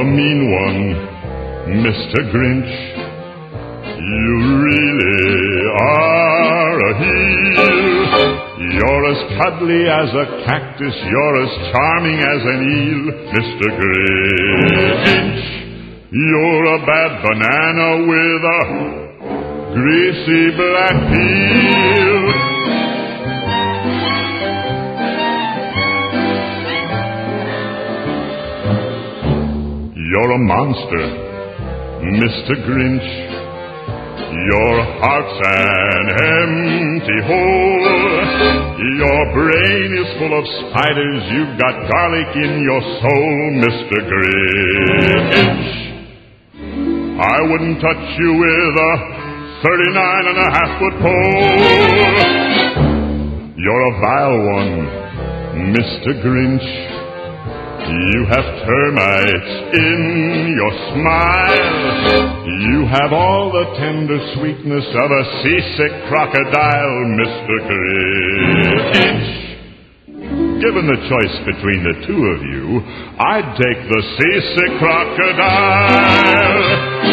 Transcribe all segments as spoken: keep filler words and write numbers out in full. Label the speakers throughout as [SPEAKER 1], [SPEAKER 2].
[SPEAKER 1] a mean one, Mister Grinch. You really are a heel. You're as cuddly as a cactus, you're as charming as an eel, Mister Grinch. You're a bad banana with a greasy black peel. You're a monster, Mister Grinch. Your heart's an empty hole. Your brain is full of spiders. You've got garlic in your soul, Mister Grinch. I wouldn't touch you with a thirty-nine and a half foot pole. You're a vile one, Mister Grinch. You have termites in your smile. You have all the tender sweetness of a seasick crocodile, Mister Grinch. Given the choice between the two of you, I'd take the seasick crocodile.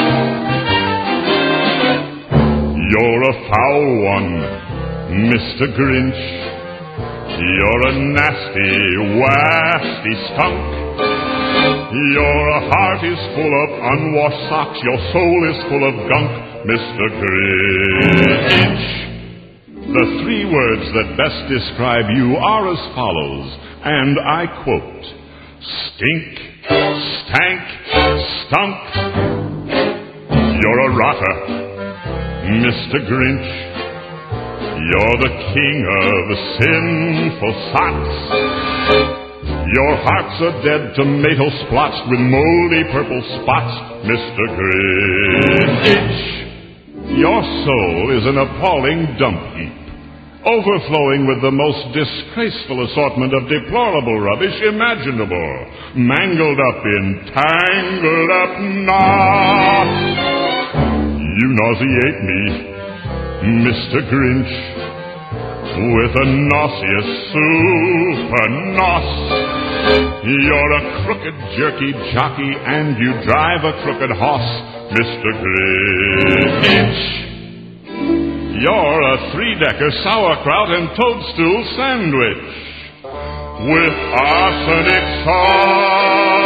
[SPEAKER 1] You're a foul one, Mister Grinch. You're a nasty, wasty skunk. Your heart is full of unwashed socks. Your soul is full of gunk, Mister Grinch. The three words that best describe you are as follows, and I quote: stink, stank, stunk. You're a rotter, Mister Grinch. You're the king of sinful sots. Your heart's a dead tomato splotched with moldy purple spots, Mister Grinch. Your soul is an appalling dump heap, overflowing with the most disgraceful assortment of deplorable rubbish imaginable, mangled up in tangled up knots. You nauseate me, Mister Grinch, with a nauseous super nos. You're a crooked jerky jockey and you drive a crooked hoss, Mister Grinch. You're a three-decker sauerkraut and toadstool sandwich with arsenic sauce.